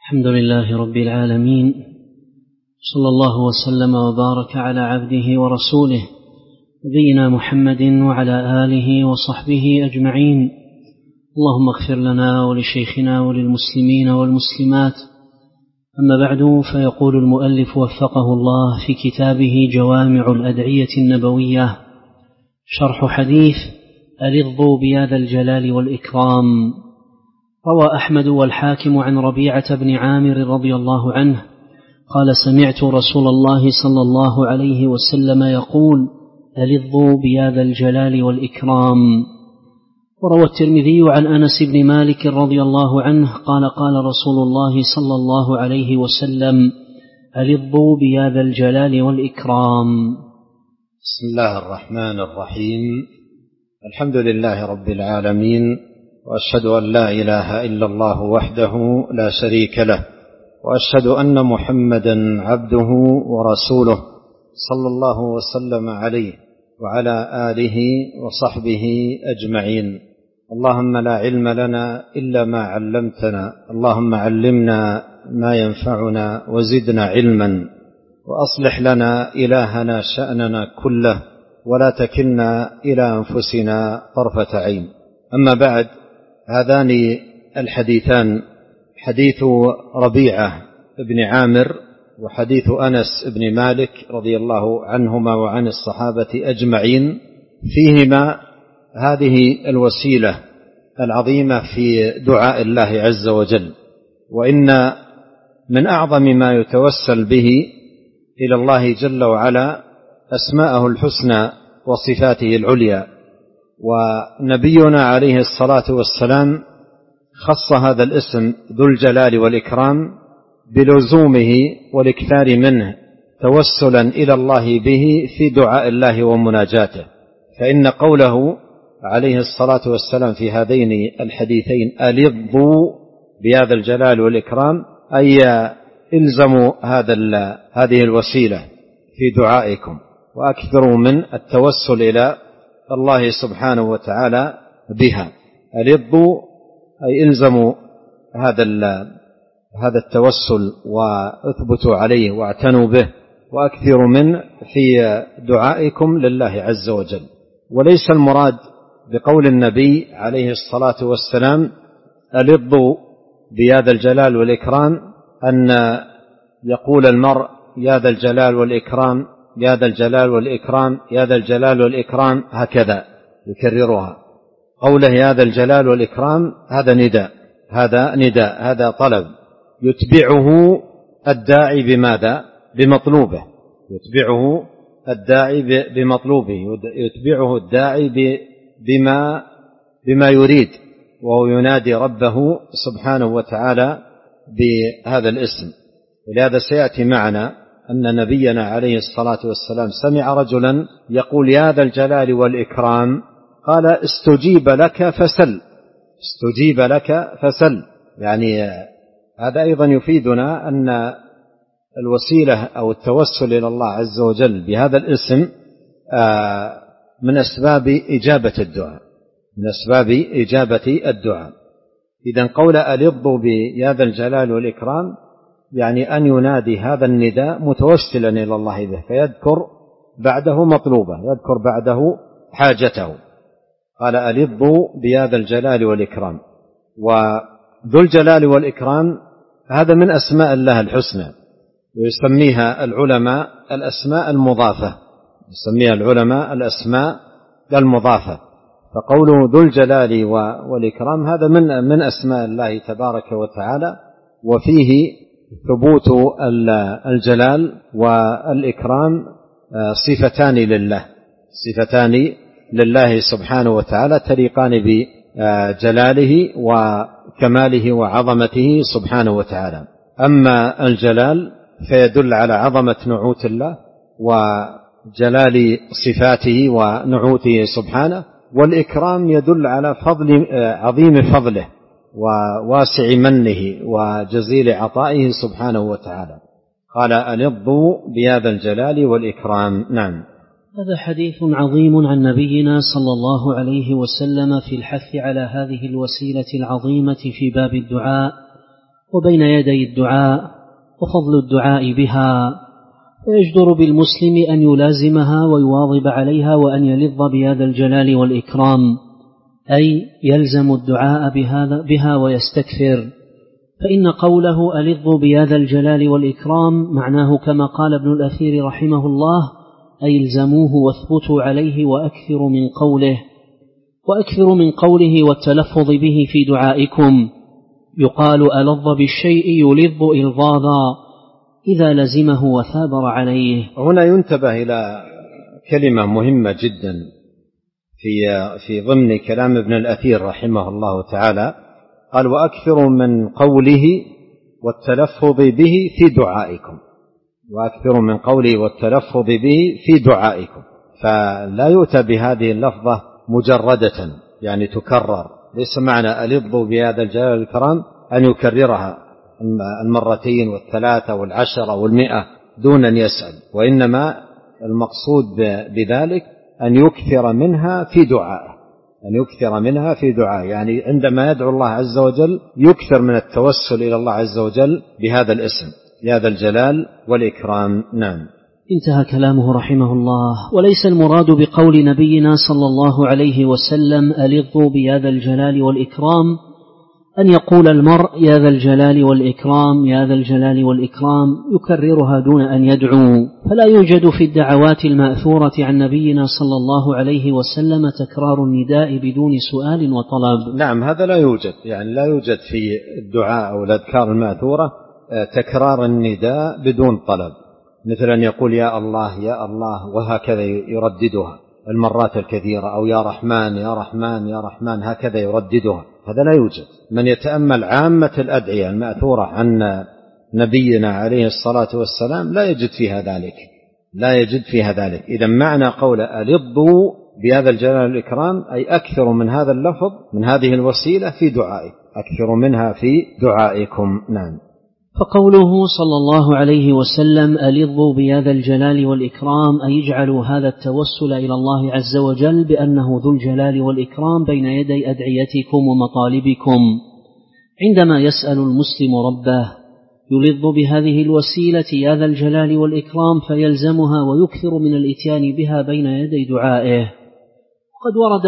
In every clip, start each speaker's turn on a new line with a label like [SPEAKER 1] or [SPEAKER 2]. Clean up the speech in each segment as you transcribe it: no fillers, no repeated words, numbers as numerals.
[SPEAKER 1] الحمد لله رب العالمين، صلى الله وسلم وبارك على عبده ورسوله نبينا محمد وعلى آله وصحبه أجمعين. اللهم اغفر لنا ولشيخنا وللمسلمين والمسلمات. أما بعد، فيقول المؤلف وفقه الله في كتابه جوامع الأدعية النبوية شرح حديث ألظوا بيا ذا الجلال والإكرام. روى أحمد والحاكم عن ربيعة بن عامر رضي الله عنه قال: سمعت رسول الله صلى الله عليه وسلم يقول: ألظوا بيا ذا الجلال والإكرام. وروى الترمذي عن أنس بن مالك رضي الله عنه قال: قال رسول الله صلى الله عليه وسلم: ألظوا بيا ذا الجلال والإكرام.
[SPEAKER 2] بسم الله الرحمن الرحيم. الحمد لله رب العالمين، وأشهد أن لا إله إلا الله وحده لا شريك له، وأشهد أن محمدا عبده ورسوله صلى الله وسلم عليه وعلى آله وصحبه أجمعين. اللهم لا علم لنا إلا ما علمتنا، اللهم علمنا ما ينفعنا وزدنا علما، وأصلح لنا إلهنا شأننا كله، ولا تكلنا إلى أنفسنا طرفة عين. أما بعد، هذان الحديثان، حديث ربيعة بن عامر وحديث أنس بن مالك رضي الله عنهما وعن الصحابة أجمعين، فيهما هذه الوسيلة العظيمة في دعاء الله عز وجل. وإن من أعظم ما يتوسل به إلى الله جل وعلا أسماءه الحسنى وصفاته العليا، ونبينا عليه الصلاة والسلام خص هذا الاسم ذو الجلال والإكرام بلزومه والإكثار منه توسلا إلى الله به في دعاء الله ومناجاته. فإن قوله عليه الصلاة والسلام في هذين الحديثين ألظوا بهذا الجلال والإكرام، أي إلزموا هذه الوسيلة في دعائكم، وأكثروا من التوسل إلى الله سبحانه وتعالى بها. ألظوا أي إلزموا هذا التوسل واثبتوا عليه واعتنوا به، وأكثروا من في دعائكم لله عز وجل. وليس المراد بقول النبي عليه الصلاة والسلام ألظوا بيا ذا الجلال والإكرام أن يقول المرء يا ذا الجلال والإكرام، يا ذا الجلال والإكرام، يا ذا الجلال والإكرام، هكذا يكررها. قوله يا ذا الجلال والإكرام هذا نداء، هذا طلب يتبعه الداعي بماذا؟ بمطلوبه. يتبعه الداعي بمطلوبه، يتبعه الداعي بما يريد، وهو ينادي ربه سبحانه وتعالى بهذا الاسم. ولهذا سيأتي معنا أن نبينا عليه الصلاة والسلام سمع رجلا يقول يا ذا الجلال والإكرام، قال استجيب لك فسل. استجيب لك فسل، يعني هذا أيضا يفيدنا أن الوسيلة أو التوسل إلى الله عز وجل بهذا الاسم من أسباب إجابة الدعاء، من أسباب إجابة الدعاء. إذن قول ألظوا بيا ذا الجلال والإكرام يعني أن ينادي هذا النداء متوسلا إلى الله به، فيذكر بعده مطلوبه، يذكر بعده حاجته. قال ألظوا بيا ذا الجلال والإكرام. وذو الجلال والإكرام هذا من أسماء الله الحسنى، ويسميها العلماء الأسماء المضافة، يسميها العلماء الأسماء المضافة. فقوله ذو الجلال والإكرام هذا من أسماء الله تبارك وتعالى، وفيه ثبوت الجلال والإكرام صفتان لله، صفتان لله سبحانه وتعالى تليقان بجلاله وكماله وعظمته سبحانه وتعالى. أما الجلال فيدل على عظمة نعوت الله وجلال صفاته ونعوته سبحانه، والإكرام يدل على عظيم فضله وواسع منه وجزيل عطائه سبحانه وتعالى. قال ألظوا بهذا الجلال والإكرام. نعم.
[SPEAKER 1] هذا حديث عظيم عن نبينا صلى الله عليه وسلم في الحث على هذه الوسيلة العظيمة في باب الدعاء، وبين يدي الدعاء وفضل الدعاء بها، فيجدر بالمسلم أن يلازمها ويواظب عليها وأن يلظ بهذا الجلال والإكرام، أي يلزم الدعاء بها ويستكثر. فإن قوله ألظ بهذا الجلال والإكرام معناه كما قال ابن الأثير رحمه الله: أي الزموه واثبتوا عليه وأكثروا من قوله والتلفظ به في دعائكم. يقال ألظ بالشيء يلظ إلظاظا إذا لزمه وثابر عليه.
[SPEAKER 2] هنا ينتبه إلى كلمة مهمة جدا في ضمن كلام ابن الأثير رحمه الله تعالى، قال: وأكثروا من قوله والتلفظ به في دعائكم. وأكثروا من قوله والتلفظ به في دعائكم، فلا يؤتى بهذه اللفظة مجردة يعني تكرر. ليس معنى ألظ بهذا الجلال والإكرام أن يكررها المرتين والثلاثة والعشرة والمئة دون أن يسأل، وإنما المقصود بذلك أن يكثر منها في دعائه، يعني عندما يدعو الله عز وجل يكثر من التوسل إلى الله عز وجل بهذا الاسم، بهذا الجلال والإكرام. نعم.
[SPEAKER 1] انتهى كلامه رحمه الله. وليس المراد بقول نبينا صلى الله عليه وسلم ألظوا بهذا الجلال والإكرام أن يقول المرء يا ذا الجلال والإكرام يا ذا الجلال والإكرام يكررها دون أن يدعو، فلا يوجد في الدعوات المأثورة عن نبينا صلى الله عليه وسلم تكرار النداء بدون سؤال وطلب.
[SPEAKER 2] نعم، هذا لا يوجد، يعني لا يوجد في الدعاء أو الأذكار المأثورة تكرار النداء بدون طلب، مثل أن يقول يا الله يا الله وهكذا يرددها المرات الكثيرة، أو يا رحمن يا رحمن يا رحمن هكذا يرددها، هذا لا يوجد. من يتأمل عامة الأدعية المأثورة عن نبينا عليه الصلاة والسلام لا يجد فيها ذلك. إذا معنى قول ألظوا بهذا الجلال والإكرام أي أكثر من هذا اللفظ، من هذه الوسيلة في دعائك، أكثر منها في دعائكم. نعم.
[SPEAKER 1] فقوله صلى الله عليه وسلم ألظوا بهذا الجلال والإكرام أي اجعلوا هذا التوسل إلى الله عز وجل بأنه ذو الجلال والإكرام بين يدي أدعيتكم ومطالبكم. عندما يسأل المسلم ربه يلظ بهذه الوسيلة يا ذا الجلال والإكرام فيلزمها ويكثر من الإتيان بها بين يدي دعائه. وقد ورد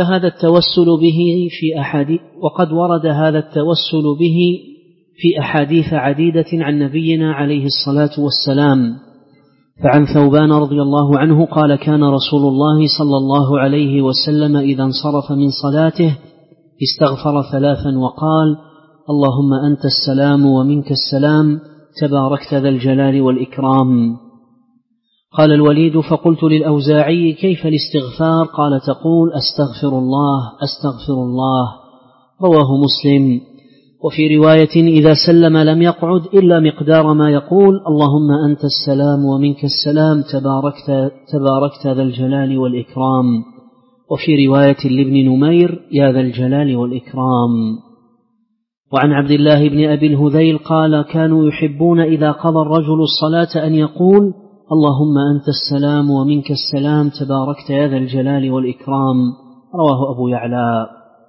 [SPEAKER 1] هذا التوسل به في أحاديث عديدة عن نبينا عليه الصلاة والسلام. فعن ثوبان رضي الله عنه قال كان رسول الله صلى الله عليه وسلم إذا انصرف من صلاته استغفر 3 وقال اللهم أنت السلام ومنك السلام تباركت ذا الجلال والإكرام. قال الوليد فقلت للأوزاعي كيف الاستغفار؟ قال تقول أستغفر الله. رواه مسلم. وفي رواية إذا سلم لم يقعد إلا مقدار ما يقول اللهم أنت السلام ومنك السلام تباركت ذا الجلال والإكرام. وفي رواية لابن نمير يا ذا الجلال والإكرام. وعن عبد الله بن أبي الهذيل قال كانوا يحبون إذا قضى الرجل الصلاة أن يقول اللهم أنت السلام ومنك السلام تباركت يا ذا الجلال والإكرام. رواه أبو يعلى.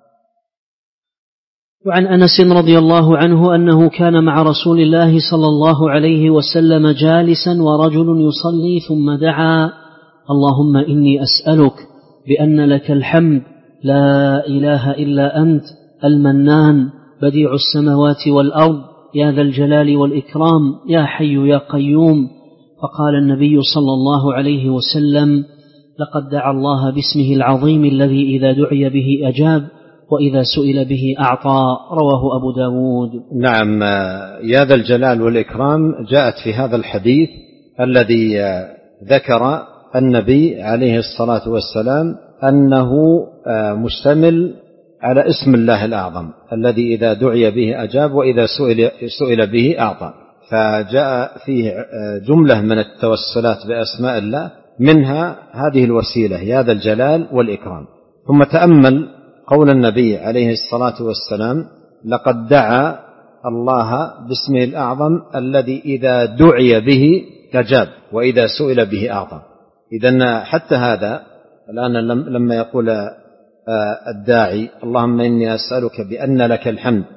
[SPEAKER 1] وعن أنس رضي الله عنه أنه كان مع رسول الله صلى الله عليه وسلم جالسا ورجل يصلي ثم دعا اللهم إني أسألك بأن لك الحمد لا إله إلا أنت المنان بديع السماوات والأرض يا ذا الجلال والإكرام يا حي يا قيوم. فقال النبي صلى الله عليه وسلم لقد دعا الله باسمه العظيم الذي إذا دعي به أجاب وإذا سئل به أعطى. رواه أبو داود.
[SPEAKER 2] نعم. يا ذا الجلال والإكرام جاءت في هذا الحديث الذي ذكر النبي عليه الصلاة والسلام أنه مشتمل على اسم الله الأعظم الذي إذا دعي به أجاب وإذا سئل به أعطى، فجاء فيه جملة من التوسلات بأسماء الله منها هذه الوسيلة يا ذا الجلال والإكرام. ثم تأمل قول النبي عليه الصلاة والسلام لقد دعا الله باسمه الأعظم الذي إذا دعي به أجاب وإذا سئل به أعطى. إذن حتى هذا الآن لما يقول الداعي اللهم إني أسألك بأن لك الحمد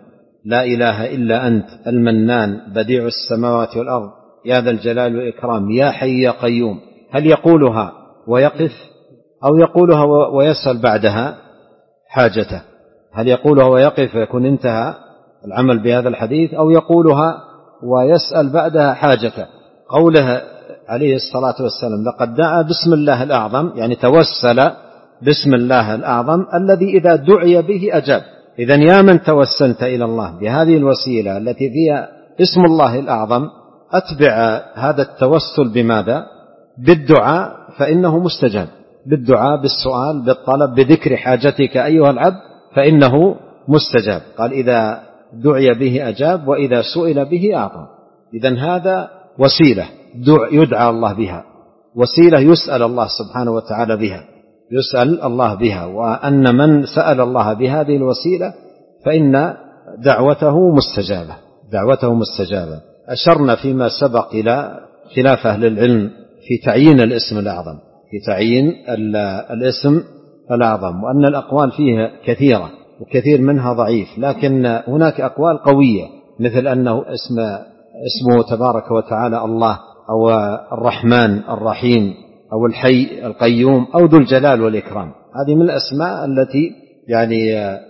[SPEAKER 2] لا إله إلا أنت المنان بديع السماوات والأرض يا ذا الجلال والإكرام يا حي يا قيوم، هل يقولها ويقف أو يقولها ويسأل بعدها حاجته؟ هل يقولها ويقف يكون انتهى العمل بهذا الحديث، أو يقولها ويسأل بعدها حاجته؟ قوله عليه الصلاة والسلام لقد دعا باسم الله الأعظم، يعني توسل باسم الله الأعظم الذي إذا دعي به أجاب. إذن يا من توسلت إلى الله بهذه الوسيلة التي فيها اسم الله الأعظم، أتبع هذا التوسل بماذا؟ بالدعاء، فإنه مستجاب، بالدعاء بالسؤال بالطلب بذكر حاجتك أيها العبد فإنه مستجاب. قال إذا دعي به أجاب وإذا سئل به أعطى. إذن هذا وسيلة يدعى الله بها، وسيلة يسأل الله سبحانه وتعالى بها، يسأل الله بها، وأن من سأل الله بهذه الوسيلة فإن دعوته مستجابة، دعوته مستجابة. أشرنا فيما سبق إلى خلاف أهل العلم في تعيين الاسم الأعظم، في تعيين الاسم الأعظم، وأن الأقوال فيها كثيرة وكثير منها ضعيف، لكن هناك أقوال قوية مثل أنه اسمه تبارك وتعالى الله، أو الرحمن الرحيم، أو الحي القيوم، أو ذو الجلال والإكرام. هذه من الأسماء التي يعني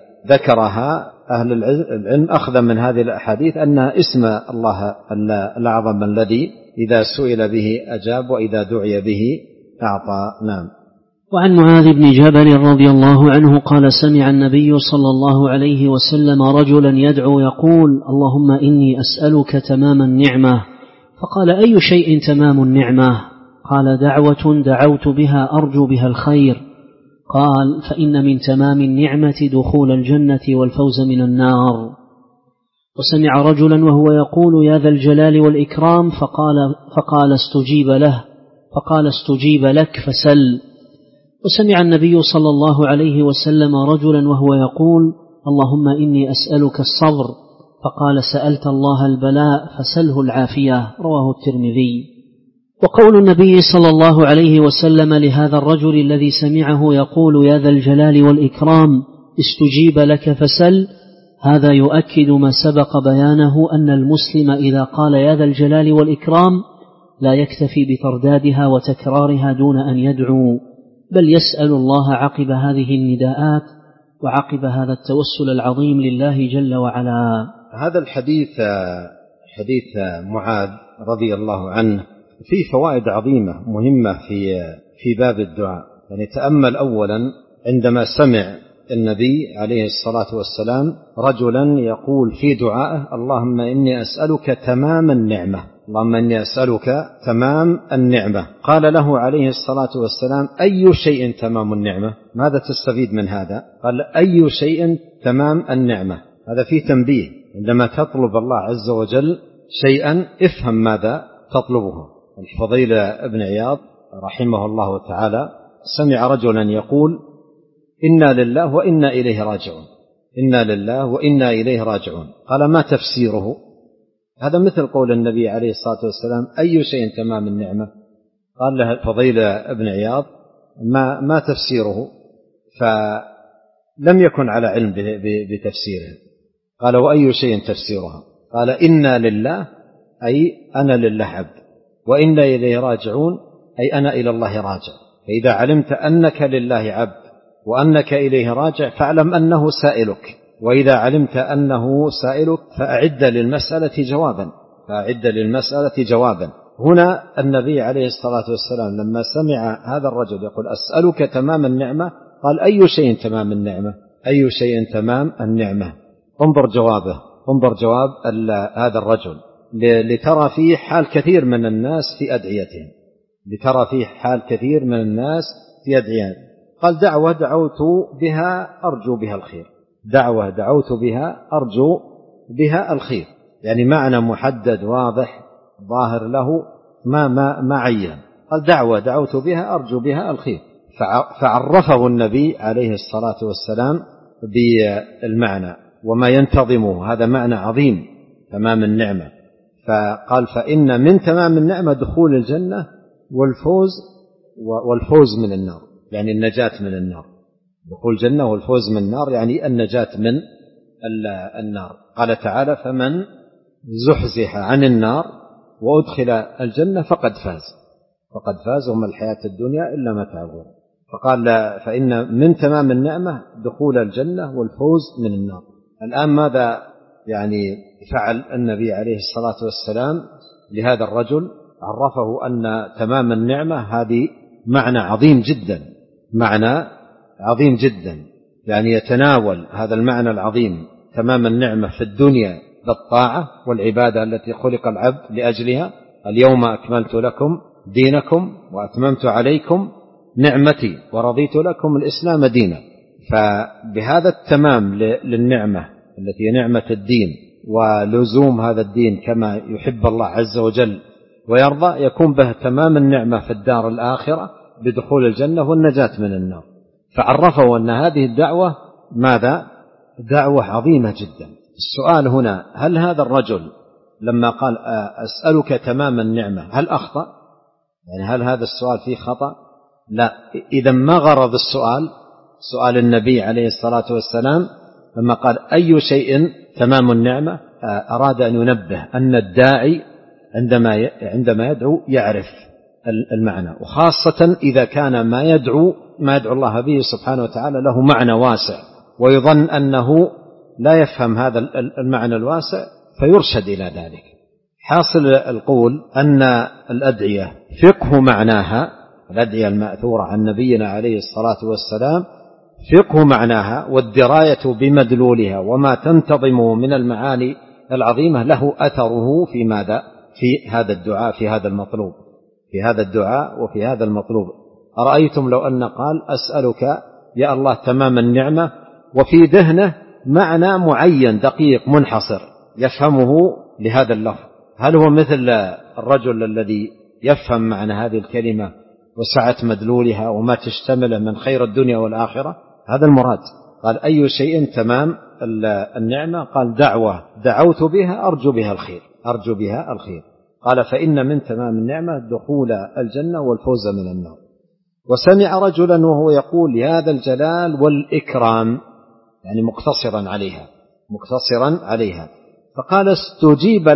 [SPEAKER 2] ذكرها أهل العلم أخذا من هذه الأحاديث أنها اسم الله الأعظم الذي إذا سئل به أجاب وإذا دعي به أعطى. نعم.
[SPEAKER 1] وعن معاذ بن جبل رضي الله عنه قال سمع النبي صلى الله عليه وسلم رجلا يدعو يقول اللهم إني أسألك تمام النعمة، فقال أي شيء تمام النعمة؟ قال دعوة دعوت بها أرجو بها الخير. قال فإن من تمام النعمة دخول الجنة والفوز من النار. وسمع رجلا وهو يقول يا ذا الجلال والإكرام فقال استجيب له، فقال استجيب لك فسل. وسمع النبي صلى الله عليه وسلم رجلا وهو يقول اللهم إني أسألك الصبر، فقال سألت الله البلاء فسله العافية. رواه الترمذي. وقول النبي صلى الله عليه وسلم لهذا الرجل الذي سمعه يقول يا ذا الجلال والإكرام استجيب لك فسل، هذا يؤكد ما سبق بيانه أن المسلم إذا قال يا ذا الجلال والإكرام لا يكتفي بتردادها وتكرارها دون أن يدعو، بل يسأل الله عقب هذه النداءات وعقب هذا التوسل العظيم لله جل وعلا.
[SPEAKER 2] هذا الحديث حديث معاذ رضي الله عنه فيه فوائد عظيمة مهمة في باب الدعاء. يعني تأمل أولا عندما سمع النبي عليه الصلاة والسلام رجلا يقول في دعائه اللهم إني أسألك تمام النعمة، اللهم إني أسألك تمام النعمة. قال له عليه الصلاة والسلام أي شيء تمام النعمة؟ ماذا تستفيد من هذا؟ قال أي شيء تمام النعمة. هذا فيه تنبيه، عندما تطلب الله عز وجل شيئا افهم ماذا تطلبه. الفضيل ابن عياض رحمه الله تعالى سمع رجلا يقول إنا لله وإنا إليه راجعون، إنا لله وإنا إليه راجعون. قال ما تفسيره؟ هذا مثل قول النبي عليه الصلاة والسلام أي شيء تمام النعمة. قال له الفضيل ابن عياض ما تفسيره؟ فلم يكن على علم بتفسيره. قال وأي شيء تفسيرها؟ قال إنا لله أي أنا لله عبد، وإنا إليه راجعون أي أنا إلى الله راجع. فإذا علمت أنك لله عبد وأنك إليه راجع فاعلم أنه سائلك، وإذا علمت أنه سائلك فأعد للمسألة جوابا، فأعد للمسألة جوابا. هنا النبي عليه الصلاة والسلام لما سمع هذا الرجل يقول أسألك تمام النعمة قال أي شيء تمام النعمة؟ أي شيء تمام النعمة؟ انظر جوابه، انظر جواب هذا الرجل لترى فيه حال كثير من الناس في أدعيتهم، لترى فيه حال كثير من الناس في أدعيتهم. قال دعوة دعوت بها أرجو بها الخير، دعوة دعوت بها أرجو بها الخير، يعني معنى محدد واضح ظاهر له ما عين. قال دعوة دعوت بها أرجو بها الخير، فعرفه النبي عليه الصلاة والسلام بالمعنى وما ينتظمه. هذا معنى عظيم تمام النعمة. فقال فإن من تمام النعمة دخول الجنة والفوز من النار، يعني النجاة من النار. دخول الجنة والفوز من النار يعني النجاة من النار. قال تعالى فمن زحزح عن النار وأدخل الجنة فقد فاز وما الحياة الدنيا إلا متاع الغرور. فقال فإن من تمام النعمة دخول الجنة والفوز من النار. الآن ماذا يعني فعل النبي عليه الصلاة والسلام لهذا الرجل؟ عرفه أن تمام النعمة هذه معنى عظيم جدا، يعني يتناول هذا المعنى العظيم تمام النعمة في الدنيا بالطاعة والعبادة التي خلق العبد لأجلها. اليوم أكملت لكم دينكم وأتممت عليكم نعمتي ورضيت لكم الإسلام دينا. فبهذا التمام للنعمة التي نعمة الدين ولزوم هذا الدين كما يحب الله عز وجل ويرضى، يكون به تمام النعمة في الدار الآخرة بدخول الجنة والنجاة من النار. فعرفه أن هذه الدعوة ماذا؟ دعوة عظيمة جدا. السؤال هنا، هل هذا الرجل لما قال أسألك تمام النعمة هل أخطأ؟ يعني هل هذا السؤال فيه خطأ؟ لا. إذا ما غرض سؤال النبي عليه الصلاة والسلام لما قال أي شيء تمام النعمة؟ أراد أن ينبه أن الداعي عندما يدعو يعرف المعنى، وخاصة إذا كان ما يدعو الله به سبحانه وتعالى له معنى واسع ويظن أنه لا يفهم هذا المعنى الواسع فيرشد إلى ذلك. حاصل القول أن الأدعية فقه معناها، الأدعية المأثورة عن نبينا عليه الصلاة والسلام فقه معناها والدراية بمدلولها وما تنتظمه من المعاني العظيمة له أثره في ماذا؟ في هذا الدعاء، في هذا الدعاء وفي هذا المطلوب. أرأيتم لو أن قال أسألك يا الله تمام النعمة وفي ذهنه معنى معين دقيق منحصر يفهمه لهذا اللفظ، هل هو مثل الرجل الذي يفهم معنى هذه الكلمة وسعة مدلولها وما تشتمل من خير الدنيا والآخرة؟ هذا المراد. قال أي شيء تمام النعمة؟ قال دعوة دعوت بها أرجو بها الخير. قال فإن من تمام النعمة دخول الجنة والفوز من النار. وسمع رجلا وهو يقول يا ذا الجلال والإكرام، يعني مقتصرا عليها، فقال استجيب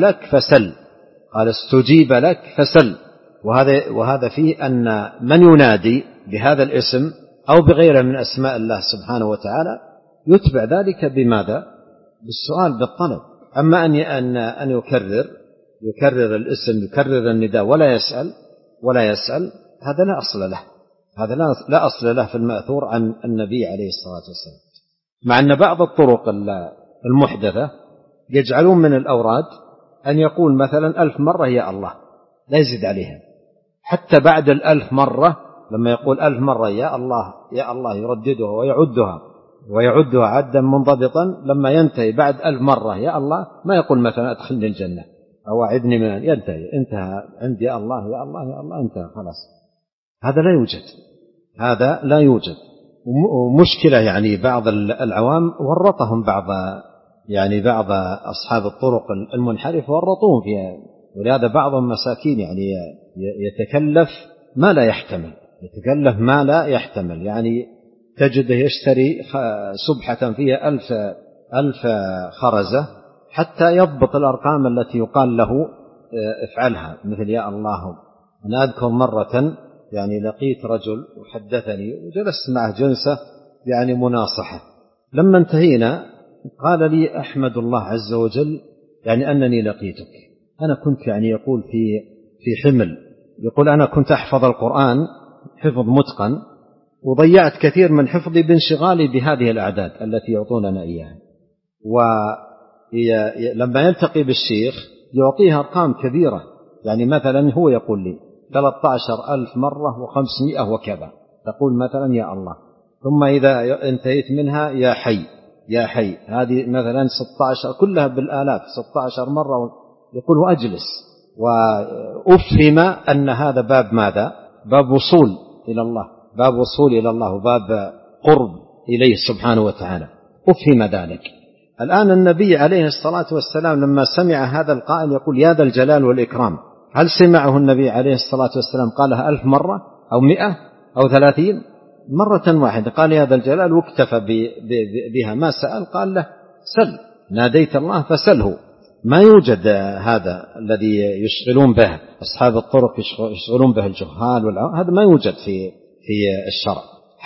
[SPEAKER 2] لك فسل. وهذا فيه أن من ينادي بهذا الاسم أو بغيره من أسماء الله سبحانه وتعالى يتبع ذلك بماذا؟ بالسؤال، بالطلب. أما أن يكرر الاسم، يكرر النداء ولا يسأل، هذا لا أصل له في المأثور عن النبي عليه الصلاة والسلام. مع أن بعض الطرق المحدثة يجعلون من الأوراد أن يقول مثلا 1000 مرة يا الله لا يزيد عليها، حتى بعد 1000 مرة لما يقول 1000 مرة يا الله يرددها ويعدها عدا منضبطا. لما ينتهي بعد 1000 مرة يا الله ما يقول مثلا أدخلني الجنة أو أعذني من انتهى عندي يا الله انتهى خلاص. هذا لا يوجد. ومشكلة يعني بعض العوام ورطهم بعض أصحاب الطرق المنحرفة ورطوهم فيها، ولهذا بعضهم مساكين يعني يتكلف ما لا يحتمل، يعني تجده يشتري سبحة فيها 1000 خرزة حتى يضبط الأرقام التي يقال له افعلها، مثل يا الله. أنا أذكر مرة يعني لقيت رجل وحدثني وجلست معه جلسة يعني مناصحة، لما انتهينا قال لي أحمد الله عز وجل يعني أنني لقيتك. أنا كنت يعني يقول في حمل، يقول أنا كنت أحفظ القرآن حفظ متقن وضيعت كثير من حفظي بانشغالي بهذه الأعداد التي يعطوننا إياها، ولما يلتقي بالشيخ يعطيها أرقام كبيرة، يعني مثلا هو يقول لي 13,000 مرة و500 وكذا، تقول مثلا يا الله، ثم إذا انتهيت منها يا حي هذه مثلا 16 كلها بالآلاف 16 مرة، يقول وأجلس وأفهم أن هذا باب ماذا؟ باب وصول إلى الله وباب قرب إليه سبحانه وتعالى، أفهم ذلك. الآن النبي عليه الصلاة والسلام لما سمع هذا القائل يقول يا ذا الجلال والإكرام، هل سمعه النبي عليه الصلاة والسلام قالها 1000 مرة أو 100 أو 30؟ مرة واحدة قال يا ذا الجلال واكتفى بها، ما سأل، قال له سل ناديت الله فسله. ما يوجد هذا الذي يشغلون به أصحاب الطرق، يشغلون به الجهال هذا ما يوجد في الشرع.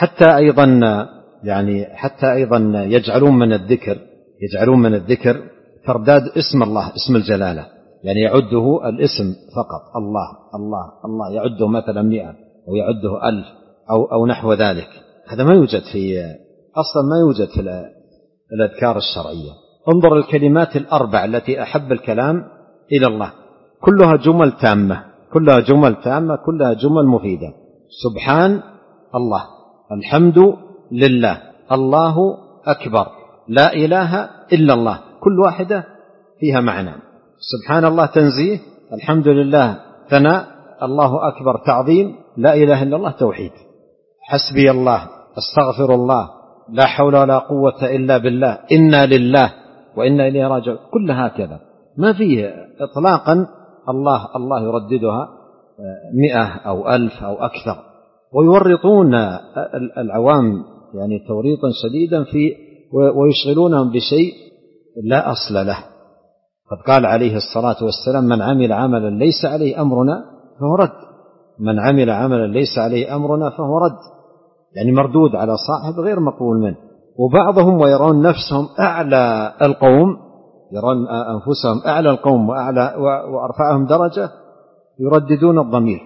[SPEAKER 2] حتى أيضا يجعلون من الذكر ترداد اسم الله، اسم الجلالة، يعني يعده الاسم فقط، الله الله الله، يعده مثلا 100 أو يعده 1000 أو نحو ذلك. هذا ما يوجد في الأذكار الشرعية. انظر الكلمات الأربع التي أحب الكلام إلى الله، كلها جمل تامة، كلها جمل مفيدة. سبحان الله، الحمد لله، الله أكبر، لا إله إلا الله، كل واحدة فيها معنى. سبحان الله تنزيه، الحمد لله ثناء، الله أكبر تعظيم، لا إله إلا الله توحيد. حسبي الله، استغفر الله، لا حول ولا قوة إلا بالله، إنا لله وإنا إليه راجعون، كل هكذا، ما فيه إطلاقا الله يرددها 100 أو 1000 أو أكثر. ويورطون العوام يعني توريطا شديدا ويشغلونهم بشيء لا أصل له. قد قال عليه الصلاة والسلام: من عمل عملا ليس عليه أمرنا فهو رد. من عمل عملا ليس عليه أمرنا فهو رد، يعني مردود على صاحب غير مقبول منه. وبعضهم ويرون نفسهم أعلى القوم، يرون أنفسهم أعلى القوم وأرفعهم درجة، يرددون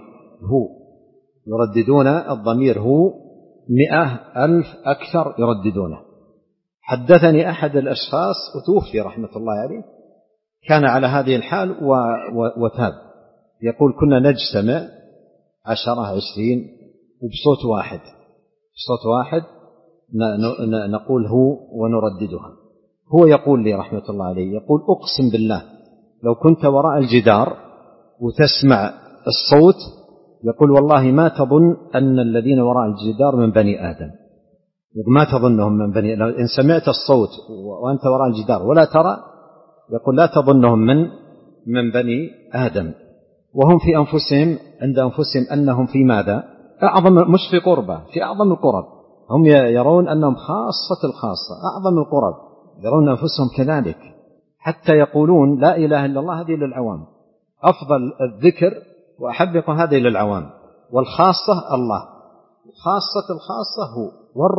[SPEAKER 2] الضمير هو 100 1000 أكثر يرددونه. حدثني أحد الأشخاص وتوفي رحمة الله عليه، كان على هذه الحال وتاب، يقول: كنا نجتمع 10 20 وبصوت واحد نقول هو ونرددها. هو يقول لي رحمة الله عليه، يقول: أقسم بالله لو كنت وراء الجدار وتسمع الصوت، يقول: والله ما تظن أن الذين وراء الجدار من بني آدم، ما تظنهم من بني، لو إن سمعت الصوت وأنت وراء الجدار ولا ترى، يقول لا تظنهم من بني آدم. وهم في أنفسهم، عند أنفسهم أنهم في ماذا؟ أعظم، مش في قربة، في أعظم القرب. هم يرون أنهم خاصة الخاصة، أعظم القرب، يرون أنفسهم كذلك، حتى يقولون لا إله إلا الله هذه للعوام، أفضل الذكر وأحبق هذه للعوام، والخاصة الله، خاصة الخاصة هو.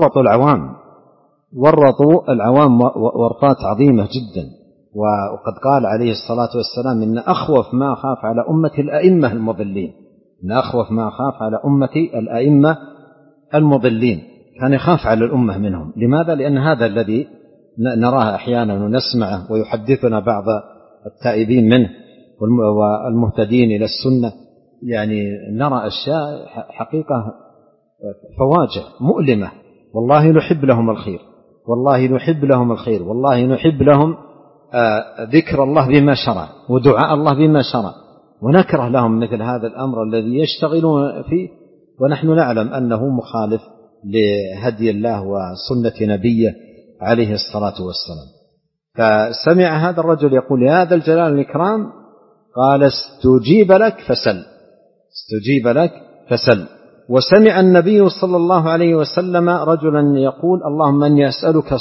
[SPEAKER 2] ورطوا العوام ورطات عظيمة جدا. وقد قال عليه الصلاة والسلام: إن أخوف ما أخاف على أمتي الأئمة المضلين، إن أخوف ما أخاف على أمتي الأئمة المضلين. كان يخاف على الأمة منهم. لماذا؟ لأن هذا الذي نراه أحيانا ونسمعه ويحدثنا بعض التائبين منه والمهتدين إلى السنة، يعني نرى أشياء حقيقة فواجع مؤلمة. والله نحب لهم الخير، والله نحب لهم ذكر الله بما شرع ودعاء الله بما شرع، ونكره لهم مثل هذا الأمر الذي يشتغلون فيه، ونحن نعلم أنه مخالف لهدي الله وسنة نبيه عليه الصلاة والسلام. فسمع هذا الرجل يقول: يا ذا الجلال والإكرام، قال: استجيب لك فسل. وسمع النبي صلى الله عليه وسلم رجلا يقول: اللهم إني أسألك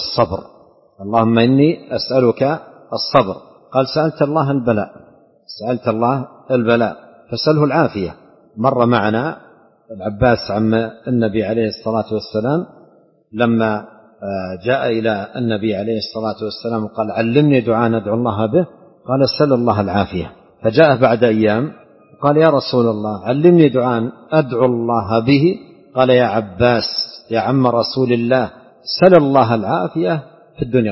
[SPEAKER 2] الصبر. قال: سألت الله البلاء فسأله العافية. مر معنا العباس عم النبي عليه الصلاة والسلام لما جاء إلى النبي عليه الصلاة والسلام قال: علمني دعاء ندعو الله به. قال: سل الله العافية. فجاء بعد أيام قال: يا رسول الله، علمني دعاء أدعو الله به. قال: يا عباس يا عم رسول الله، سل الله العافية في الدنيا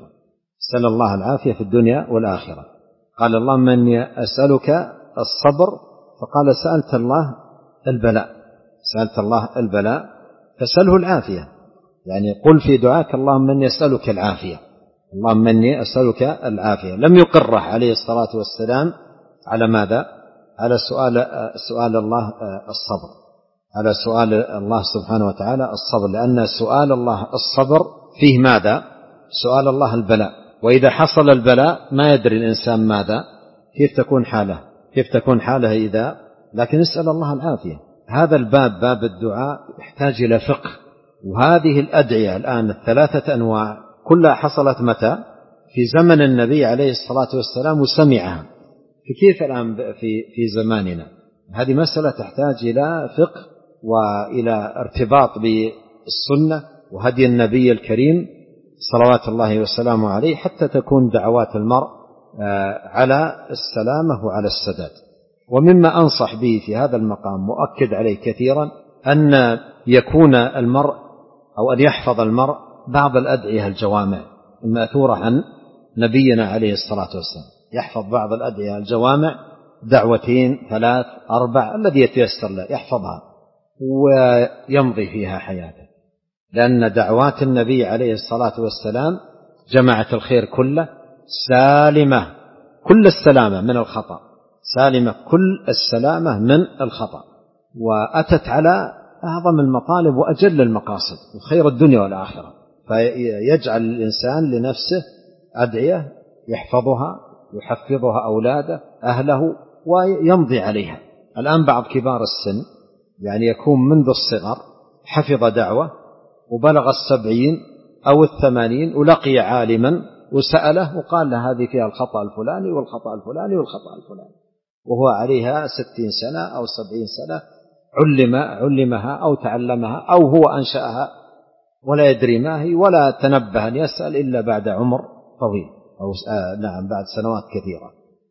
[SPEAKER 2] والآخرة. قال: اللهم إني أسألك الصبر. فقال: سألت الله البلاء فسأله العافية. يعني قل في دعاك: اللهم إني أسألك العافية. لم يقره عليه الصلاة والسلام على ماذا؟ على سؤال الله الصبر، على سؤال الله سبحانه وتعالى الصبر، لأن سؤال الله الصبر فيه ماذا؟ سؤال الله البلاء. وإذا حصل البلاء ما يدري الإنسان ماذا، كيف تكون حاله إذا، لكن اسأل الله العافية. هذا باب الدعاء يحتاج إلى فقه. وهذه الأدعية الآن 3 أنواع كلها حصلت متى؟ في زمن النبي عليه الصلاة والسلام وسمعها، فكيف الآن في زماننا؟ هذه مسألة تحتاج إلى فقه وإلى ارتباط بالسنة وهدي النبي الكريم صلوات الله وسلامه عليه، حتى تكون دعوات المرء على السلامة وعلى السداد. ومما أنصح به في هذا المقام مؤكد عليه كثيرا أن يكون المرء أو أن يحفظ المرء بعض الأدعية الجوامع المأثورة عن نبينا عليه الصلاة والسلام، يحفظ بعض الأدعية الجوامع 2 3 4 الذي يتيسر له يحفظها ويمضي فيها حياته، لأن دعوات النبي عليه الصلاة والسلام جمعت الخير كله، سالمة كل السلامة من الخطأ، سالمة كل السلامة من الخطأ، وأتت على أعظم المطالب وأجل المقاصد وخير الدنيا والآخرة. فيجعل الإنسان لنفسه أدعية يحفظها يحفظها أولاده أهله ويمضي عليها. الآن بعض كبار السن يعني يكون منذ الصغر حفظ دعوة وبلغ 70 أو 80 ولقي عالما وسأله وقال له هذه فيها الخطأ الفلاني والخطأ الفلاني والخطأ الفلاني، وهو عليها 60 سنة أو 70 سنة علمها أو تعلمها أو هو أنشأها ولا يدري ما هي ولا تنبه أن يسأل إلا بعد عمر طويل أو نعم بعد سنوات كثيرة.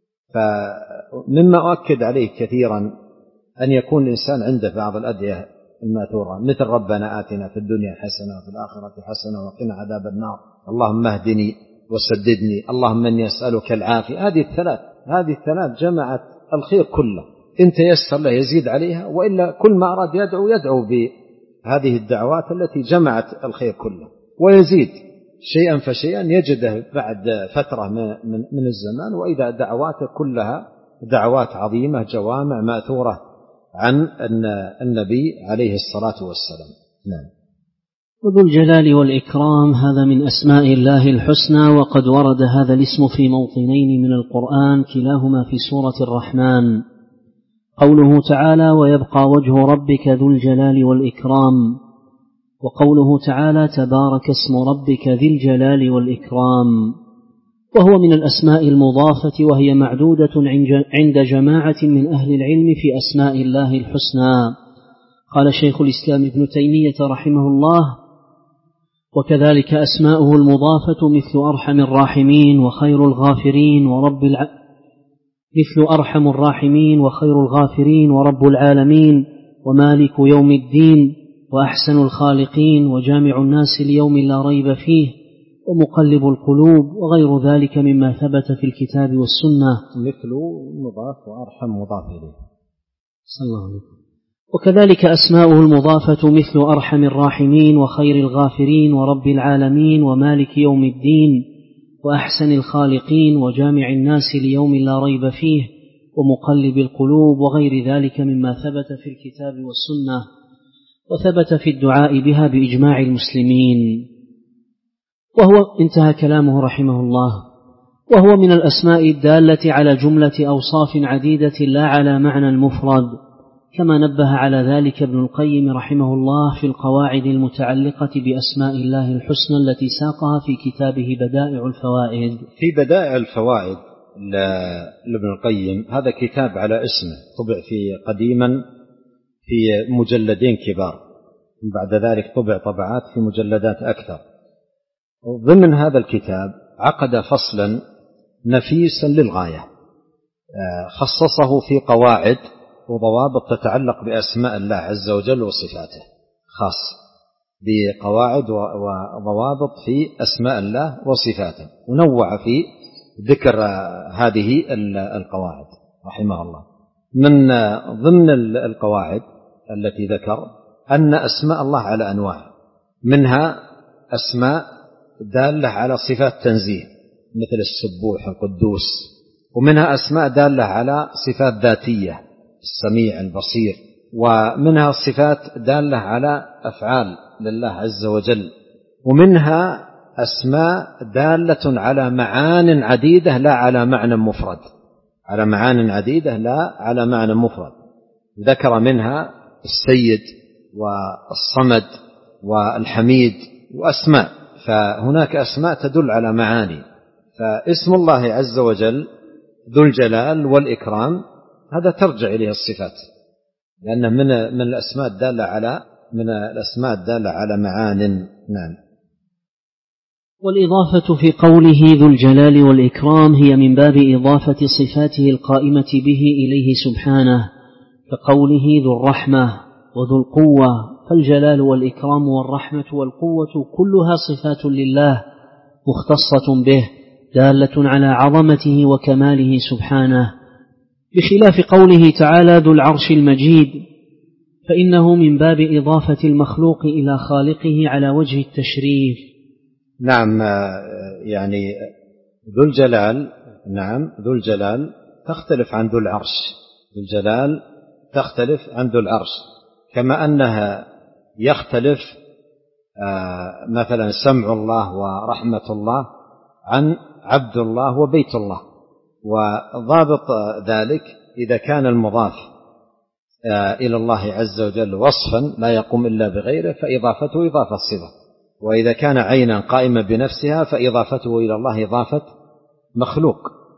[SPEAKER 2] فمما أؤكد عليه كثيرا أن يكون الإنسان عنده بعض الأدعية الماثورة مثل ربنا آتنا في الدنيا حسنة وفي الآخرة حسنة وقنا عذاب النار، اللهم اهدني وسددني، اللهم إني أسألك العافية. هذه الثلاث جمعت الخير كله، إن تيسر له يزيد عليها، وإلا كل ما أراد يدعو بهذه الدعوات التي جمعت الخير كله، ويزيد شيئا فشيئا يجده بعد فترة من الزمان، وإذا دعواته كلها دعوات عظيمة جوامع مأثورة عن النبي عليه الصلاة والسلام. نعم.
[SPEAKER 1] وذو الجلال والإكرام هذا من أسماء الله الحسنى، وقد ورد هذا الاسم في موطنين من القرآن كلاهما في سورة الرحمن. قوله تعالى ويبقى وجه ربك ذو الجلال والإكرام، وقوله تعالى تبارك اسم ربك ذي الجلال والإكرام، وهو من الأسماء المضافة، وهي معدودة عند جماعة من أهل العلم في أسماء الله الحسنى. قال شيخ الإسلام ابن تيمية رحمه الله وكذلك أسماؤه المضافة مثل أرحم الراحمين وخير الغافرين ورب العالمين ومالك يوم الدين وأحسن الخالقين وجامع الناس ليوم لا ريب فيه ومقلب القلوب وغير ذلك مما ثبت في الكتاب والسنة.
[SPEAKER 2] مثل مضاف وأرحم مضاف إليه
[SPEAKER 1] صلى الله عليه وسلم. وكذلك أسماؤه المضافة مثل أرحم الراحمين وخير الغافرين ورب العالمين ومالك يوم الدين وأحسن الخالقين وجامع الناس ليوم لا ريب فيه ومقلب القلوب وغير ذلك مما ثبت في الكتاب والسنة، وثبت في الدعاء بها بإجماع المسلمين. وهو انتهى كلامه رحمه الله. وهو من الأسماء الدالة على جملة أوصاف عديدة لا على معنى المفرد، كما نبه على ذلك ابن القيم رحمه الله في القواعد المتعلقة بأسماء الله الحسنى التي ساقها في كتابه بدائع الفوائد.
[SPEAKER 2] في بدائع الفوائد لابن القيم هذا كتاب على اسمه، طبع قديما في مجلدين كبار، بعد ذلك طبع طبعات في مجلدات أكثر. ضمن هذا الكتاب عقد فصلا نفيسا للغاية، خصصه في قواعد وضوابط تتعلق بأسماء الله عز وجل وصفاته، خاص بقواعد وضوابط في أسماء الله وصفاته، ونوع في ذكر هذه القواعد رحمه الله. من ضمن القواعد التي ذكر أن أسماء الله على أنواع، منها أسماء دالة على صفات تنزيه مثل السبوح القدوس، ومنها أسماء دالة على صفات ذاتية السميع البصير، ومنها الصفات دالة على أفعال لله عز وجل، ومنها أسماء دالة على معان عديدة لا على معنى مفرد، على معان عديدة لا على معنى مفرد. ذكر منها السيد والصمد والحميد وأسماء، فهناك أسماء تدل على معاني، فاسم الله عز وجل ذو الجلال والإكرام هذا ترجع إليه الصفات، لأنه من الأسماء الدالة على معان. نعم.
[SPEAKER 1] والإضافة في قوله ذو الجلال والإكرام هي من باب إضافة صفاته القائمة به إليه سبحانه، كقوله ذو الرحمة وذو القوة، فالجلال والإكرام والرحمة والقوة كلها صفات لله مختصة به دالة على عظمته وكماله سبحانه، بخلاف قوله تعالى ذو العرش المجيد، فإنه من باب إضافة المخلوق إلى خالقه على وجه التشريف.
[SPEAKER 2] نعم، يعني ذو الجلال، نعم ذو الجلال تختلف عن ذو العرش، ذو الجلال تختلف عن ذو العرش، كما أنها يختلف مثلا سمع الله ورحمة الله عن عبد الله وبيت الله. وضابط ذلك إذا كان المضاف إلى الله عز وجل وصفا لا يقوم إلا بغيره فإضافته إضافة صفة، وإذا كان عينا قائمة بنفسها فإضافته إلى الله إضافة مخلوق.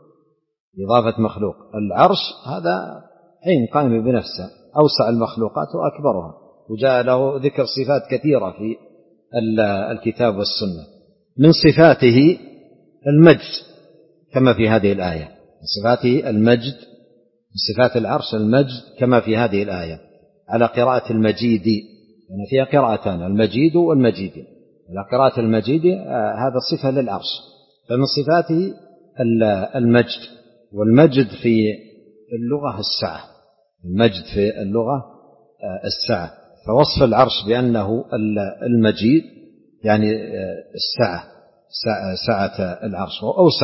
[SPEAKER 2] العرش هذا عين قائمة بنفسها، أوسع المخلوقات وأكبرها، وجاء له ذكر صفات كثيرة في الكتاب والسنة. من صفاته المجد كما في هذه الآية، من صفاته المجد، من صفات العرش المجد كما في هذه الآية على قراءة المجيد، يعني فيها قراءتان المجيد والمجيد، على قراءة المجيد هذا صفة للعرش. فمن صفاته المجد، والمجد في اللغة السعة، المجد في اللغة السعة، فوصف العرش بأنه المجيد يعني سعة العرش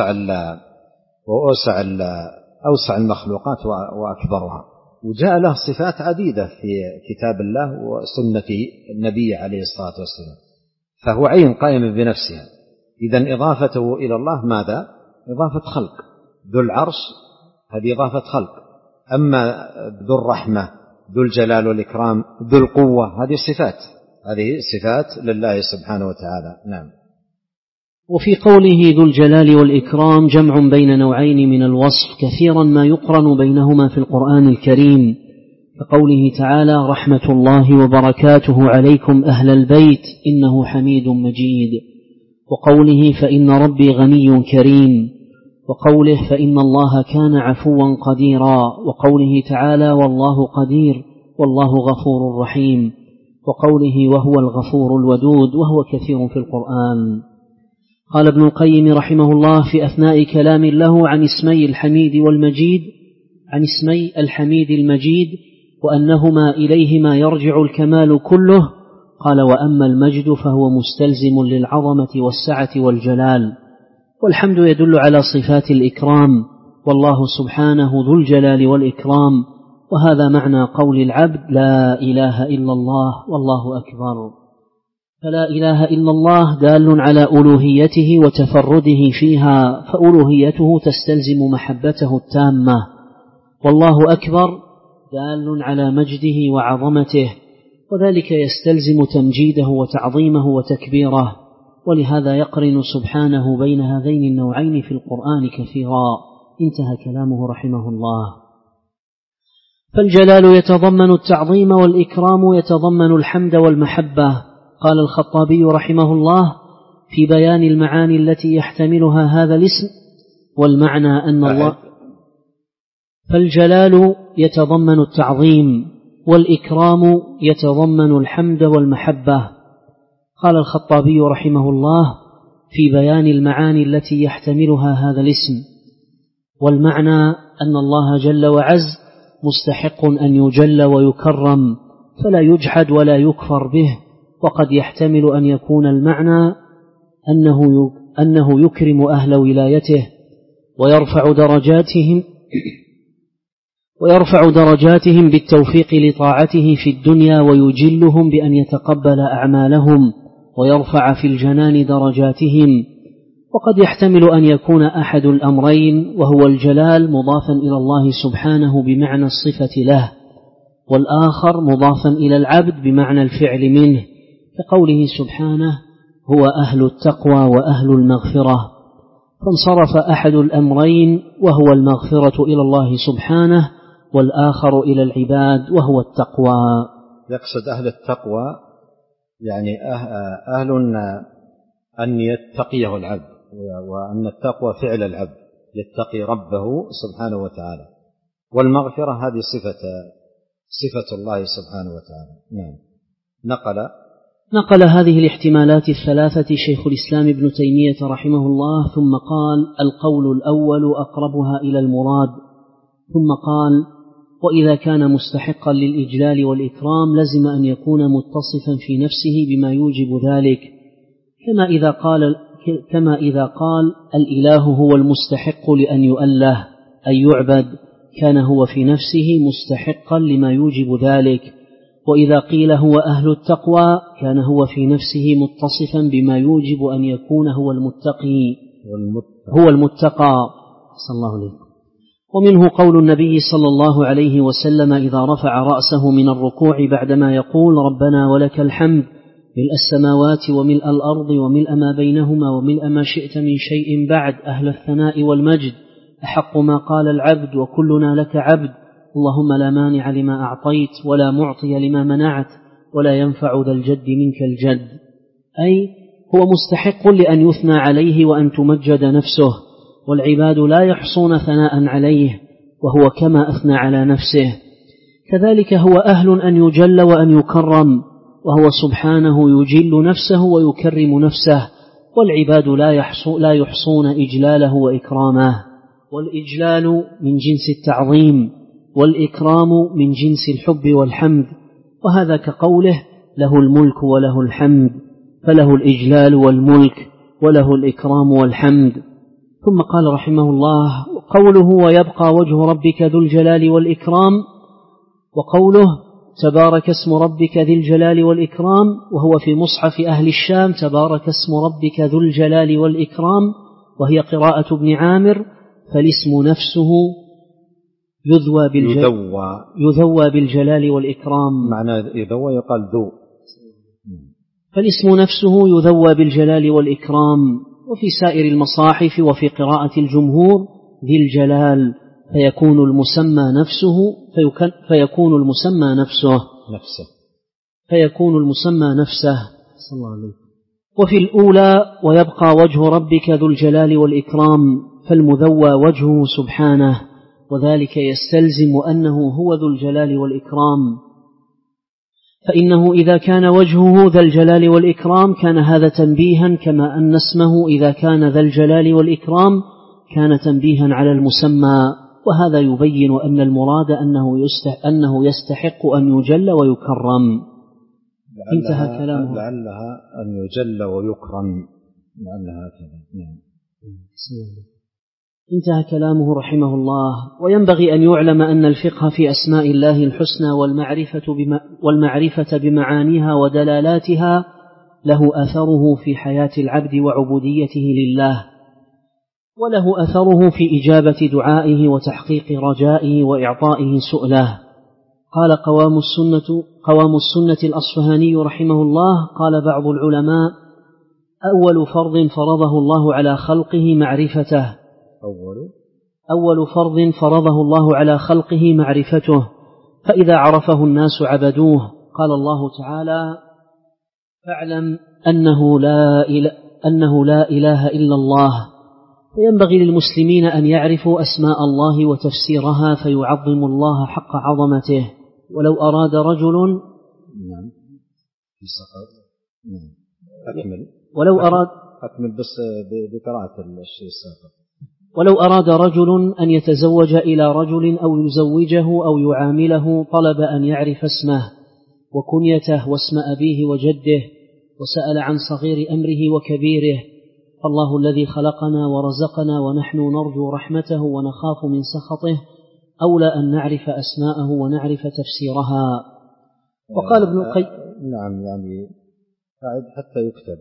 [SPEAKER 2] وأوسع المخلوقات وأكبرها. وجاء له صفات عديدة في كتاب الله وسنة النبي عليه الصلاة والسلام، فهو عين قائمة بنفسها. إذن إضافته إلى الله ماذا؟ إضافة خلق. ذو العرش هذه إضافة خلق. أما ذو الرحمة ذو الجلال والإكرام ذو القوة هذه صفات لله سبحانه وتعالى. نعم.
[SPEAKER 1] وفي قوله ذو الجلال والإكرام جمع بين نوعين من الوصف كثيرا ما يقرن بينهما في القرآن الكريم، كقوله تعالى رحمة الله وبركاته عليكم أهل البيت إنه حميد مجيد، وقوله فإن ربي غني كريم، وقوله فإن الله كان عفوا قديرا، وقوله تعالى والله قدير والله غفور رحيم، وقوله وهو الغفور الودود، وهو كثير في القرآن. قال ابن القيم رحمه الله في أثناء كلام له عن اسمي الحميد المجيد وأنهما إليهما يرجع الكمال كله، قال وأما المجد فهو مستلزم للعظمة والسعة والجلال، والحمد يدل على صفات الإكرام، والله سبحانه ذو الجلال والإكرام، وهذا معنى قول العبد لا إله إلا الله والله أكبر. فلا إله إلا الله دال على ألوهيته وتفرده فيها، فألوهيته تستلزم محبته التامة، والله أكبر دال على مجده وعظمته، وذلك يستلزم تمجيده وتعظيمه وتكبيره، ولهذا يقرن سبحانه بين هذين النوعين في القرآن كثيرا. انتهى كلامه رحمه الله. فالجلال يتضمن التعظيم، والإكرام يتضمن الحمد والمحبة. قال الخطابي رحمه الله في بيان المعاني التي يحتملها هذا الاسم والمعنى أن الله فالجلال يتضمن التعظيم، والإكرام يتضمن الحمد والمحبة. قال الخطابي رحمه الله في بيان المعاني التي يحتملها هذا الاسم والمعنى أن الله جل وعز مستحق أن يجل ويكرم فلا يجحد ولا يكفر به، وقد يحتمل أن يكون المعنى أنه يكرم أهل ولايته ويرفع درجاتهم بالتوفيق لطاعته في الدنيا، ويجلهم بأن يتقبل أعمالهم ويرفع في الجنان درجاتهم. وقد يحتمل أن يكون أحد الأمرين وهو الجلال مضافا إلى الله سبحانه بمعنى الصفة له، والآخر مضافا إلى العبد بمعنى الفعل منه، كقوله سبحانه هو أهل التقوى وأهل المغفرة. فانصرف أحد الأمرين وهو المغفرة إلى الله سبحانه، والآخر إلى العباد وهو التقوى.
[SPEAKER 2] يقصد أهل التقوى يعني أهل أن يتقيه العبد، وأن التقوى فعل العبد يتقي ربه سبحانه وتعالى، والمغفرة هذه صفة الله سبحانه وتعالى. نعم.
[SPEAKER 1] نقل هذه الاحتمالات الثلاثة شيخ الإسلام ابن تيمية رحمه الله، ثم قال: القول الأول أقربها إلى المراد. ثم قال: وإذا كان مستحقا للإجلال والإكرام لزم أن يكون متصفا في نفسه بما يوجب ذلك، كما إذا قال الإله هو المستحق لأن يؤله أي يعبد، كان هو في نفسه مستحقا لما يوجب ذلك. وإذا قيل هو أهل التقوى كان هو في نفسه متصفا بما يوجب أن يكون هو المتقى. صلى الله عليه وسلم. ومنه قول النبي صلى الله عليه وسلم إذا رفع رأسه من الركوع بعدما يقول ربنا ولك الحمد ملء السماوات وملء الأرض وملء ما بينهما وملء ما شئت من شيء بعد أهل الثناء والمجد، أحق ما قال العبد وكلنا لك عبد، اللهم لا مانع لما أعطيت ولا معطي لما منعت ولا ينفع ذا الجد منك الجد، أي هو مستحق لأن يثنى عليه وأن تمجد نفسه، والعباد لا يحصون ثناء عليه وهو كما أثنى على نفسه. كذلك هو أهل أن يجل وأن يكرم، وهو سبحانه يجل نفسه ويكرم نفسه، والعباد لا يحصون إجلاله وإكرامه. والإجلال من جنس التعظيم، والإكرام من جنس الحب والحمد، وهذا كقوله له الملك وله الحمد، فله الإجلال والملك وله الإكرام والحمد. ثم قال رحمه الله: قوله ويبقى وجه ربك ذو الجلال والإكرام، وقوله تبارك اسم ربك ذي الجلال والإكرام، وهو في مصحف أهل الشام تبارك اسم ربك ذو الجلال والإكرام، وهي قراءة ابن عامر، فالاسم نفسه يذوى بالجلال والإكرام.
[SPEAKER 2] معنى يذوى يقال ذو،
[SPEAKER 1] فالاسم نفسه يذوى بالجلال والإكرام. وفي سائر المصاحف وفي قراءة الجمهور ذي الجلال، فيكون المسمى نفسه صلى الله عليه. وفي الأولى ويبقى وجه ربك ذو الجلال والإكرام، فالمذوى وجهه سبحانه، وذلك يستلزم أنه هو ذو الجلال والإكرام، فإنه إذا كان وجهه ذا الجلال والإكرام كان هذا تنبيها، كما أن اسمه إذا كان ذا الجلال والإكرام كان تنبيها على المسمى. وهذا يبين أن المراد أنه يستحق أن يجل ويكرم. انتهى كلامه.
[SPEAKER 2] لعلها أن يجل ويكرم، لعلها كذا.
[SPEAKER 1] انتهى كلامه رحمه الله. وينبغي أن يعلم أن الفقه في أسماء الله الحسنى والمعرفة بمعانيها ودلالاتها له أثره في حياة العبد وعبوديته لله، وله أثره في إجابة دعائه وتحقيق رجائه وإعطائه سؤله. قال قوام السنة الأصفهاني رحمه الله: قال بعض العلماء: أول فرض فرضه الله على خلقه معرفته، فإذا عرفه الناس عبدوه. قال الله تعالى: فاعلم أنه لا إله إلا الله. فينبغي للمسلمين أن يعرفوا أسماء الله وتفسيرها فيعظموا الله حق عظمته. ولو أراد رجل ولو أراد رجل أن يتزوج إلى رجل أو يزوجه أو يعامله، طلب أن يعرف اسمه وكنيته واسم أبيه وجده، وسأل عن صغير أمره وكبيره. فالله الذي خلقنا ورزقنا ونحن نرجو رحمته ونخاف من سخطه أولى أن نعرف أسماءه ونعرف تفسيرها. وقال ابن القيم:
[SPEAKER 2] نعم، يعني حتى يكتب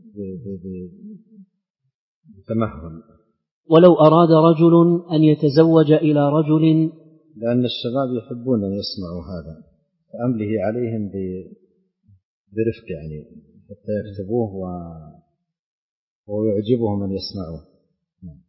[SPEAKER 2] بتمهل.
[SPEAKER 1] ولو أراد رجل أن يتزوج إلى رجل،
[SPEAKER 2] لأن الشباب يحبون أن يسمعوا هذا، فأمله عليهم برفق، يعني حتى يكتبوه ويعجبهم أن يسمعوه.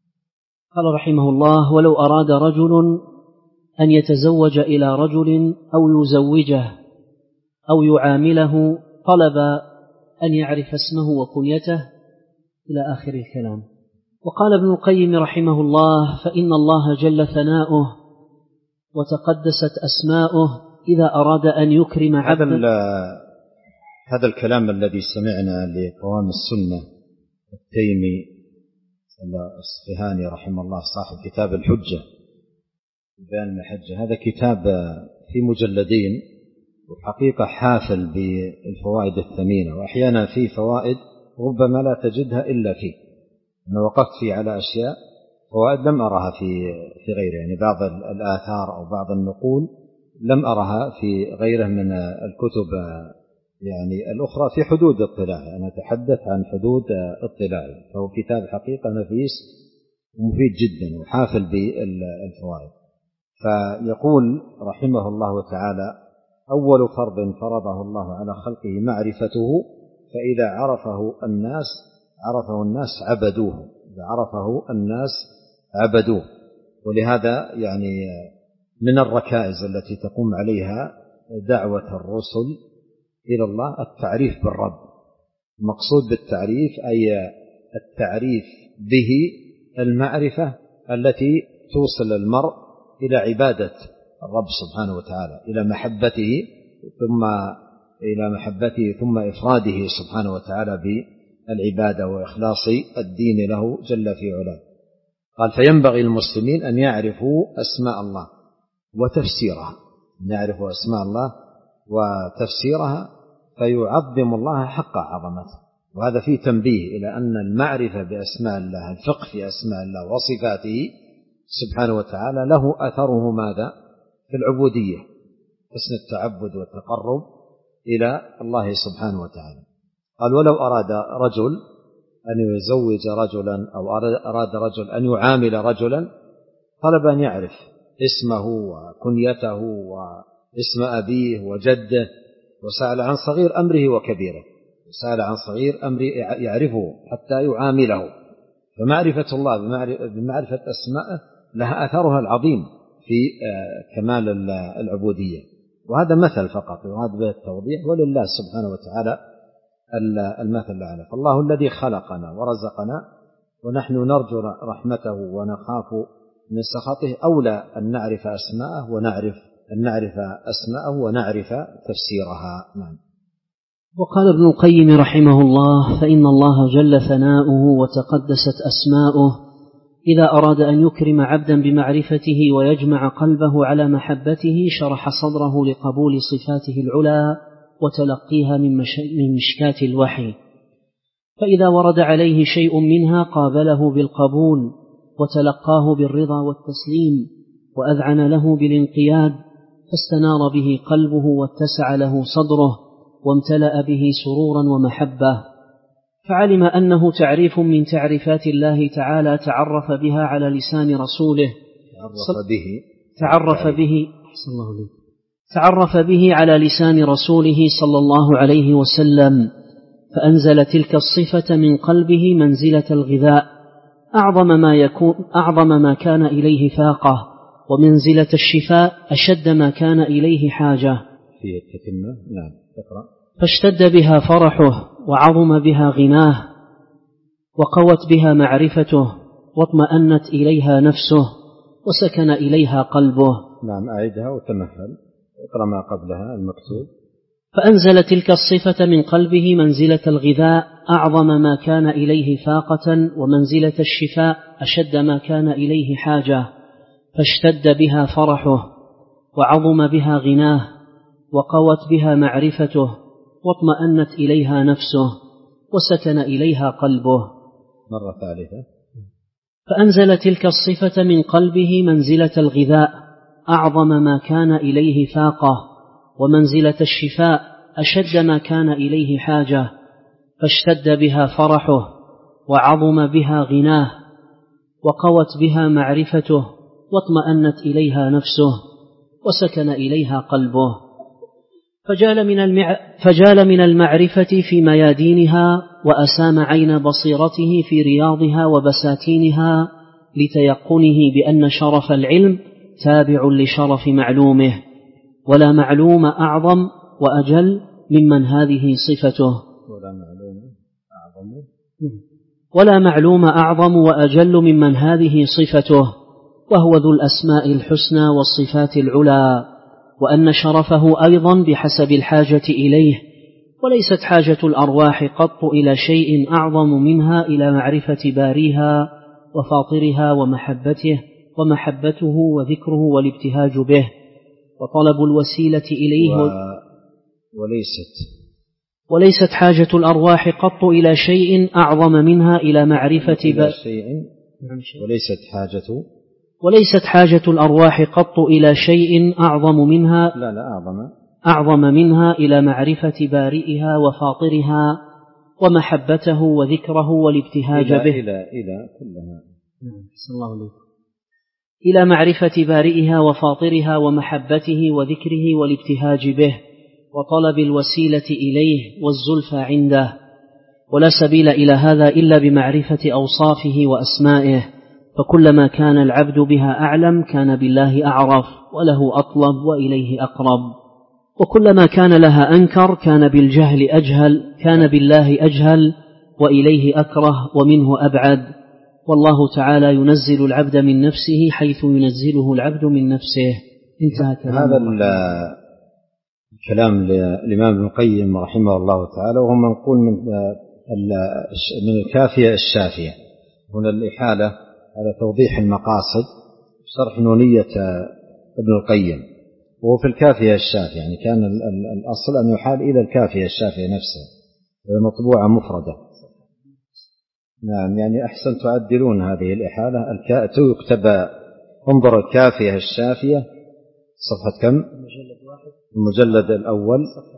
[SPEAKER 1] قال رحمه الله: ولو أراد رجل أن يتزوج إلى رجل أو يزوجه أو يعامله طلب أن يعرف اسمه وكنيته إلى آخر الكلام. وقال ابن القيم رحمه الله: فإن الله جل ثناؤه وتقدست أسماؤه إذا أراد أن يكرم عبدا.
[SPEAKER 2] هذا الكلام الذي سمعنا لقوام السنة التيمي الأصفهاني رحمه الله صاحب كتاب الحجة بيان المحجة، هذا كتاب في مجلدين وحقيقة حافل بالفوائد الثمينة، وأحيانا فيه فوائد ربما لا تجدها إلا فيه. أنا وقفت فيه على أشياء فوائد لم أرها في غيره، يعني بعض الآثار أو بعض النقول لم أرها في غيره من الكتب يعني الأخرى في حدود اطلاعي. أنا أتحدث عن حدود اطلاعي، فهو كتاب حقيقة نفيس ومفيد جدا وحافل بالفوائد. فيقول رحمه الله تعالى: أول فرض فرضه الله على خلقه معرفته، فإذا عرفه الناس عبدوه، إذا عرفه الناس عبدوه. ولهذا يعني من الركائز التي تقوم عليها دعوة الرسل إلى الله التعريف بالرب. المقصود بالتعريف أي التعريف به المعرفة التي توصل المرء إلى عبادة الرب سبحانه وتعالى، إلى محبته ثم إفراده سبحانه وتعالى بالعبادة وإخلاص الدين له جل في علاه. قال: فينبغي المسلمين أن يعرفوا أسماء الله وتفسيرها، فيعظم الله حق عظمته. وهذا فيه تنبيه إلى أن المعرفة بأسماء الله، الفقه في أسماء الله وصفاته سبحانه وتعالى له أثره ماذا؟ في العبودية، حسن التعبد والتقرب إلى الله سبحانه وتعالى. قال: ولو أراد رجل أن يزوج رجلا أو أراد رجل أن يعامل رجلا طلب أن يعرف اسمه وكنيته واسم أبيه وجده، وسأل عن صغير أمره وكبيره، يعرفه حتى يعامله. فمعرفة الله بمعرفة أسمائه لها أثرها العظيم في كمال العبودية. وهذا مثل فقط يراد به التوضيح، ولله سبحانه وتعالى المثل الأعلى. فالله الذي خلقنا ورزقنا ونحن نرجو رحمته ونخاف من سخطه أولى أن نعرف أسماءه ونعرف تفسيرها. نعم.
[SPEAKER 1] وقال ابن القيم رحمه الله: فإن الله جل ثناؤه وتقدست أسماؤه إذا أراد أن يكرم عبدا بمعرفته ويجمع قلبه على محبته شرح صدره لقبول صفاته العلى وتلقيها من مشكاة الوحي، فإذا ورد عليه شيء منها قابله بالقبول وتلقاه بالرضا والتسليم وأذعن له بالانقياد، فاستنار به قلبه واتسع له صدره وامتلأ به سرورا ومحبة، فعلم أنه تعريف من تعريفات الله تعالى تعرف بها على لسان رسوله، تعرف به على لسان رسوله صلى الله عليه وسلم، فأنزل تلك الصفة من قلبه منزلة الغذاء أعظم ما كان إليه فاقة، ومنزلة الشفاء أشد ما كان إليه حاجة. فاشتد بها فرحه وعظم بها غناه وقوت بها معرفته واطمأنت إليها نفسه وسكن إليها قلبه.
[SPEAKER 2] نعم، أعيدها وتمهل، اقرأ ما قبلها المكتوب.
[SPEAKER 1] فأنزل تلك الصفة من قلبه منزلة الغذاء أعظم ما كان إليه فاقة، ومنزلة الشفاء أشد ما كان إليه حاجة، فاشتد بها فرحه وعظم بها غناه وقوت بها معرفته واطمأنت إليها نفسه وسكن إليها قلبه.
[SPEAKER 2] مرة ثالثة.
[SPEAKER 1] فأنزل تلك الصفة من قلبه منزلة الغذاء أعظم ما كان إليه فاقة، ومنزلة الشفاء أشد ما كان إليه حاجة، فاشتد بها فرحه وعظم بها غناه وقوت بها معرفته واطمأنت إليها نفسه وسكن إليها قلبه. فجال من المعرفة في ميادينها، وأسام عين بصيرته في رياضها وبساتينها، لتيقنه بأن شرف العلم تابع لشرف معلومه، ولا معلوم أعظم وأجل ممن هذه صفته، ولا معلوم أعظم وأجل ممن هذه صفته، وهو ذو الأسماء الحسنى والصفات العلى، وأن شرفه أيضا بحسب الحاجة إليه، وليست حاجة الأرواح قط إلى شيء أعظم منها إلى معرفة باريها وفاطرها ومحبته وذكره والابتهاج به وطلب الوسيلة إليه. وليست حاجة الأرواح قط إلى شيء أعظم منها إلى معرفة وليست حاجة الأرواح قط إلى شيء أعظم منها إلى معرفة بارئها وفاطرها ومحبته وذكره والابتهاج به إلى معرفة بارئها وفاطرها ومحبته وذكره والابتهاج به وطلب الوسيلة إليه والزلفى عنده، ولا سبيل إلى هذا إلا بمعرفة أوصافه وأسمائه، فكلما كان العبد بها أعلم كان بالله أعرف وله أطلب وإليه أقرب، وكلما كان لها أنكر كان بالجهل أجهل، كان بالله أجهل وإليه أكره ومنه أبعد، والله تعالى ينزل العبد من نفسه حيث ينزله العبد من نفسه. انتهى كلام
[SPEAKER 2] هذا الكلام للإمام ابن القيم رحمه الله تعالى، وهو منقول من الكافية الشافية. هنا الإحالة على توضيح المقاصد شرح نونية ابن القيم، وهو في الكافية الشافية، يعني كان الأصل أن يحال إلى الكافية الشافية نفسها، مطبوعة مفردة. نعم، يعني أحسن تعدلون هذه الإحالة، يكتب انظر الكافية الشافية صفحة كم؟ المجلد الأول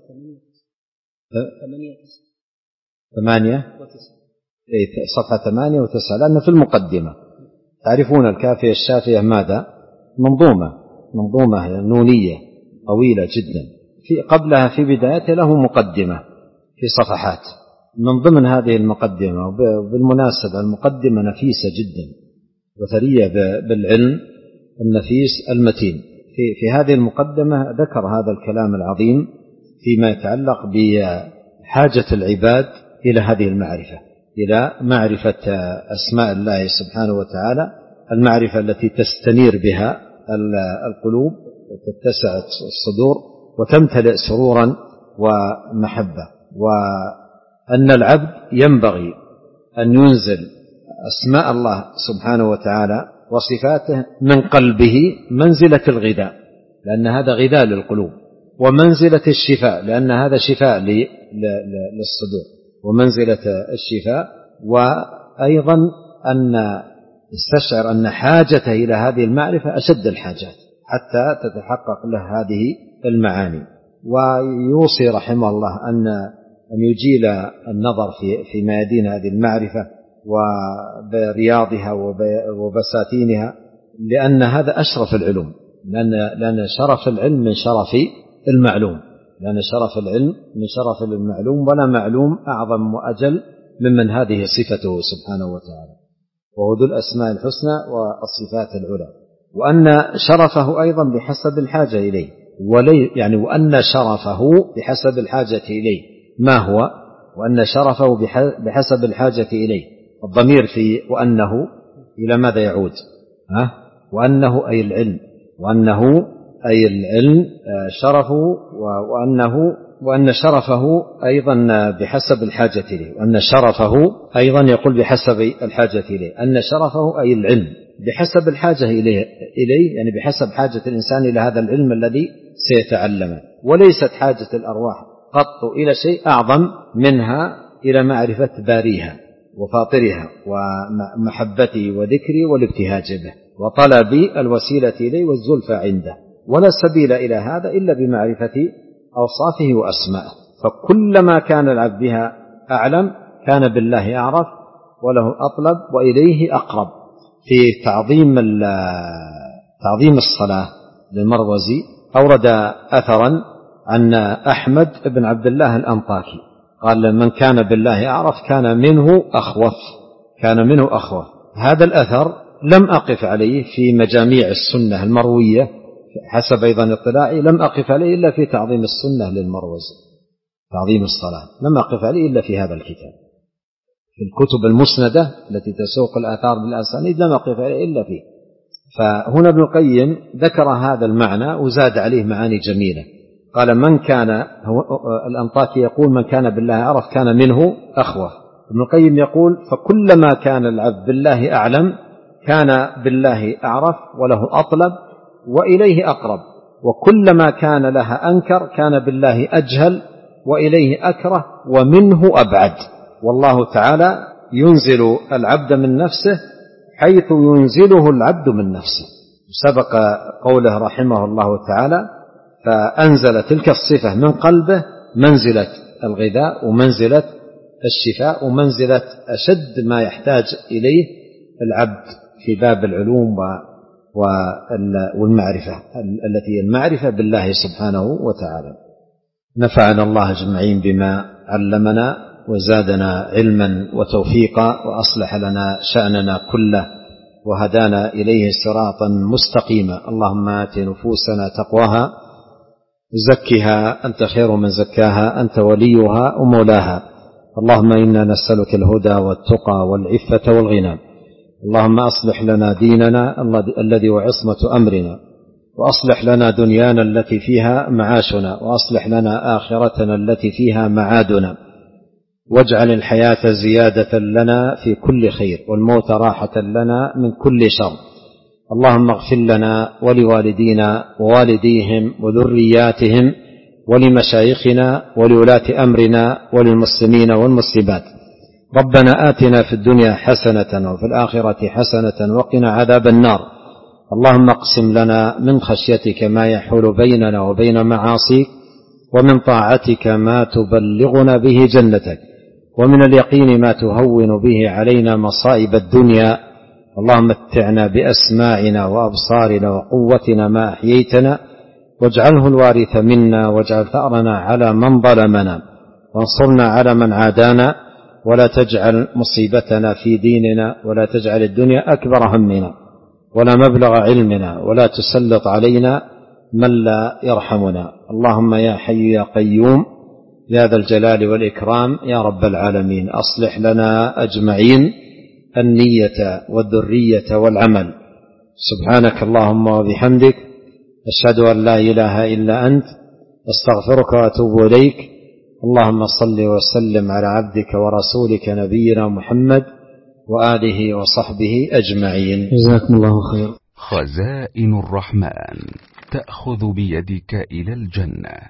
[SPEAKER 2] صفحة 8 و9، لأن في المقدمة تعرفون الكافية الشافية ماذا؟ منظومة نونية طويلة جدا، قبلها في بدايته له مقدمة في صفحات. من ضمن هذه المقدمة، وبالمناسبة المقدمة نفيسة جدا وثرية بالعلم النفيس المتين، في هذه المقدمة ذكر هذا الكلام العظيم فيما يتعلق بحاجة العباد إلى هذه المعرفة، إلى معرفة أسماء الله سبحانه وتعالى، المعرفة التي تستنير بها القلوب وتتسع الصدور وتمتلئ سرورا ومحبة، وأن العبد ينبغي أن ينزل أسماء الله سبحانه وتعالى وصفاته من قلبه منزلة الغذاء، لأن هذا غذاء للقلوب، ومنزلة الشفاء لأن هذا شفاء للصدور، ومنزلة الشفاء، وأيضا أن يستشعر أن حاجته إلى هذه المعرفة أشد الحاجات حتى تتحقق له هذه المعاني. ويوصي رحمه الله أن يجيل النظر في ميادين هذه المعرفة وبرياضها وبساتينها، لأن هذا أشرف العلوم، لأن شرف العلم من شرف المعلوم، ولا معلوم أعظم وأجل ممن هذه صفته سبحانه وتعالى، وهو ذو الأسماء الحسنى والصفات العلى، وأن شرفه أيضا بحسب الحاجة إليه، وأن شرفه بحسب الحاجة إليه ما هو؟ وأن شرفه بحسب الحاجة إليه، الضمير في وأنه إلى ماذا يعود؟ وأنه أي العلم شرفه، وأن شرفه أيضا بحسب الحاجة إليه، وأن شرفه أيضا يقول بحسب الحاجة إليه، أن شرفه أي العلم بحسب الحاجة إليه، يعني بحسب حاجة الإنسان إلى هذا العلم الذي سيتعلمه. وليست حاجة الأرواح قط إلى شيء أعظم منها إلى معرفة باريها وفاطرها ومحبته وذكره والابتهاج به وطلب الوسيلة إليه والزلفى عنده، ولا سبيل إلى هذا إلا بمعرفة أوصافه وأسمائه. فكلما كان العبد بها أعلم كان بالله أعرف وله أطلب وإليه أقرب. في تعظيم الصلاة للمروزي أورد أثرا عن أحمد بن عبد الله الأنطاكي قال: من كان بالله أعرف كان منه أخوف. هذا الأثر لم أقف عليه في مجاميع السنة المروية حسب أيضا اطلاعي، لم أقف عليه إلا في تعظيم السنة للمروزي، تعظيم الصلاة، لم أقف عليه إلا في هذا الكتاب. في الكتب المسندة التي تسوق الآثار بالأسانيد لم أقف عليه إلا فيه. فهنا ابن القيم ذكر هذا المعنى وزاد عليه معاني جميلة. قال من كان، الأنطاكي يقول من كان بالله أعرف كان منه أخوف. ابن القيم يقول فكلما كان العبد بالله أعلم كان بالله أعرف وله أطلب وإليه أقرب، وكلما كان لها أنكر كان بالله أجهل وإليه أكره ومنه أبعد. والله تعالى ينزل العبد من نفسه حيث ينزله العبد من نفسه. سبق قوله رحمه الله تعالى فأنزل تلك الصفة من قلبه منزلة الغذاء ومنزلة الشفاء ومنزلة أشد ما يحتاج إليه العبد في باب العلوم والمعرفة التي المعرفة بالله سبحانه وتعالى. نفعنا الله أجمعين بما علمنا وزادنا علما وتوفيقا وأصلح لنا شأننا كله وهدانا إليه صراطا مستقيما. اللهم آت نفوسنا تقواها زكها أنت خير من زكاها أنت وليها ومولاها. اللهم إنا نسألك الهدى والتقى والعفة والغنى. اللهم أصلح لنا ديننا الذي وعصمة أمرنا، وأصلح لنا دنيانا التي فيها معاشنا، وأصلح لنا آخرتنا التي فيها معادنا، واجعل الحياة زيادة لنا في كل خير والموت راحة لنا من كل شر. اللهم اغفر لنا ولوالدينا ووالديهم وذرياتهم ولمشايخنا ولولاة أمرنا وللمسلمين والمسلمات. ربنا آتنا في الدنيا حسنة وفي الآخرة حسنة وقنا عذاب النار. اللهم اقسم لنا من خشيتك ما يحول بيننا وبين معاصيك، ومن طاعتك ما تبلغنا به جنتك، ومن اليقين ما تهون به علينا مصائب الدنيا. اللهم متعنا بأسماعنا وأبصارنا وقوتنا ما أحييتنا، واجعله الوارث منا، واجعل ثأرنا على من ظلمنا، وانصرنا على من عادانا، ولا تجعل مصيبتنا في ديننا، ولا تجعل الدنيا أكبر همنا ولا مبلغ علمنا، ولا تسلط علينا من لا يرحمنا. اللهم يا حي يا قيوم يا ذا الجلال والإكرام يا رب العالمين أصلح لنا أجمعين النية والذرية والعمل. سبحانك اللهم وبحمدك أشهد أن لا إله إلا أنت أستغفرك وأتوب إليك. اللهم صل وسلم على عبدك ورسولك نبينا محمد وآله وصحبه أجمعين.
[SPEAKER 1] جزاكم الله خير.
[SPEAKER 3] خزائن الرحمن تأخذ بيدك إلى الجنة.